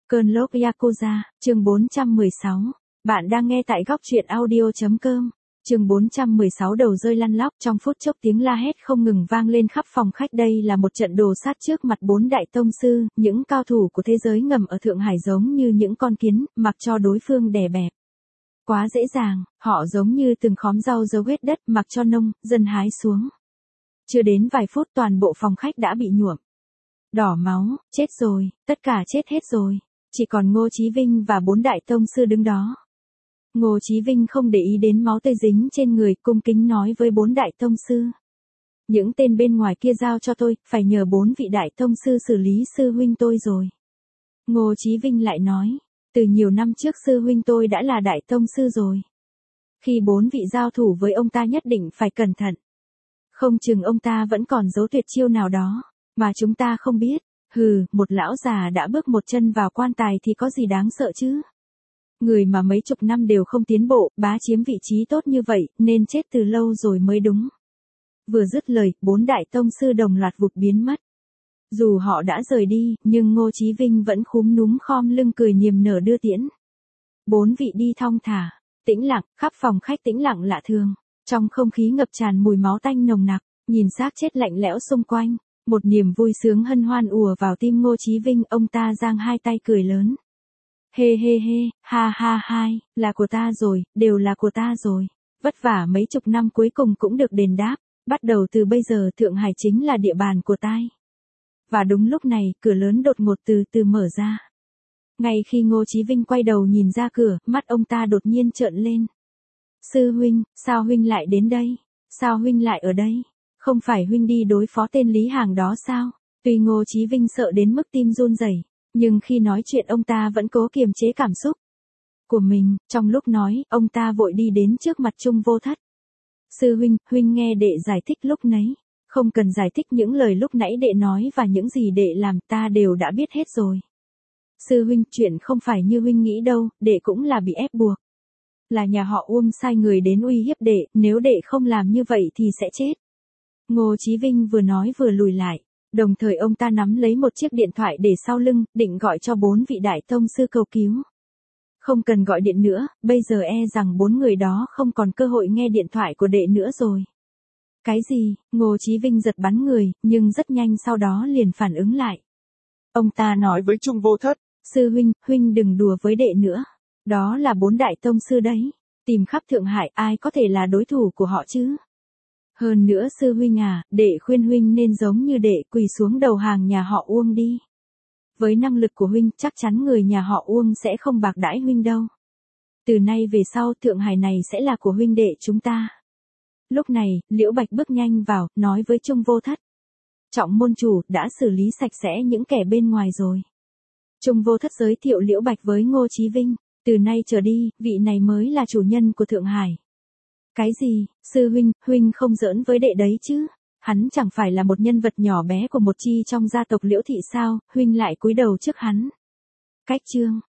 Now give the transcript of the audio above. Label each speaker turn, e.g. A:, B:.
A: Cơn lốc Yakuza, chương 416. Bạn đang nghe tại góc truyện audio.com. Chương 416 đầu rơi lăn lóc, trong phút chốc tiếng la hét không ngừng vang lên khắp phòng khách. Đây là một trận đồ sát trước mặt 4 đại tông sư, những cao thủ của thế giới ngầm ở Thượng Hải giống như những con kiến, mặc cho đối phương đè bẹp. Quá dễ dàng, họ giống như từng khóm rau dấu hết đất, mặc cho nông dân hái xuống. Chưa đến vài phút toàn bộ phòng khách đã bị nhuộm đỏ máu. Chết rồi, tất cả chết hết rồi. Chỉ còn Ngô Chí Vinh và 4 đại tông sư đứng đó. Ngô Chí Vinh không để ý đến máu tươi dính trên người, cung kính nói với 4 đại tông sư. Những tên bên ngoài kia giao cho tôi, phải nhờ 4 vị đại tông sư xử lý sư huynh tôi rồi. Ngô Chí Vinh lại nói, từ nhiều năm trước sư huynh tôi đã là đại tông sư rồi. Khi 4 vị giao thủ với ông ta nhất định phải cẩn thận. Không chừng ông ta vẫn còn giấu tuyệt chiêu nào đó, mà chúng ta không biết. Hừ, một lão già đã bước một chân vào quan tài thì có gì đáng sợ chứ? Người mà mấy chục năm đều không tiến bộ, bá chiếm vị trí tốt như vậy, nên chết từ lâu rồi mới đúng. Vừa dứt lời, 4 đại tông sư đồng loạt vụt biến mất. Dù họ đã rời đi, nhưng Ngô Chí Vinh vẫn khúm núm khom lưng cười niềm nở đưa tiễn. 4 vị đi thong thả, tĩnh lặng, khắp phòng khách tĩnh lặng lạ thường. Trong không khí ngập tràn mùi máu tanh nồng nặc, nhìn xác chết lạnh lẽo xung quanh. Một niềm vui sướng hân hoan ùa vào tim Ngô Chí Vinh, ông ta giang hai tay cười lớn. Hê hê hê, ha ha hai, là của ta rồi, đều là của ta rồi. Vất vả mấy chục năm cuối cùng cũng được đền đáp, bắt đầu từ bây giờ Thượng Hải chính là địa bàn của tai. Và đúng lúc này, cửa lớn đột ngột từ từ mở ra. Ngay khi Ngô Chí Vinh quay đầu nhìn ra cửa, mắt ông ta đột nhiên trợn lên. Sư huynh, sao huynh lại đến đây? Sao huynh lại ở đây? Không phải huynh đi đối phó tên Lý Hàng đó sao? Tuy Ngô Chí Vinh sợ đến mức tim run rẩy, nhưng khi nói chuyện ông ta vẫn cố kiềm chế cảm xúc của mình. Trong lúc nói, ông ta vội đi đến trước mặt Trung Vô Thất. Sư huynh, huynh nghe đệ giải thích lúc nãy. Không cần giải thích, những lời lúc nãy đệ nói và những gì đệ làm ta đều đã biết hết rồi. Sư huynh, chuyện không phải như huynh nghĩ đâu, đệ cũng là bị ép buộc. Là nhà họ Uông sai người đến uy hiếp đệ, nếu đệ không làm như vậy thì sẽ chết. Ngô Chí Vinh vừa nói vừa lùi lại, đồng thời ông ta nắm lấy một chiếc điện thoại để sau lưng, định gọi cho 4 vị đại tông sư cầu cứu. Không cần gọi điện nữa, bây giờ e rằng 4 người đó không còn cơ hội nghe điện thoại của đệ nữa rồi. Cái gì? Ngô Chí Vinh giật bắn người, nhưng rất nhanh sau đó liền phản ứng lại. Ông ta nói với Trung Vô Thất, sư huynh, huynh đừng đùa với đệ nữa. Đó là 4 đại tông sư đấy, tìm khắp Thượng Hải ai có thể là đối thủ của họ chứ? Hơn nữa sư huynh à, đệ khuyên huynh nên giống như đệ, quỳ xuống đầu hàng nhà họ Uông đi. Với năng lực của huynh, chắc chắn người nhà họ Uông sẽ không bạc đãi huynh đâu. Từ nay về sau, Thượng Hải này sẽ là của huynh đệ chúng ta. Lúc này, Liễu Bạch bước nhanh vào, nói với Trung Vô Thất. Trọng môn chủ, đã xử lý sạch sẽ những kẻ bên ngoài rồi. Trung Vô Thất giới thiệu Liễu Bạch với Ngô Chí Vinh. Từ nay trở đi, vị này mới là chủ nhân của Thượng Hải. Cái gì? Sư huynh, huynh không giỡn với đệ đấy chứ? Hắn chẳng phải là một nhân vật nhỏ bé của một chi trong gia tộc Liễu thị sao, huynh lại cúi đầu trước hắn. Cách chương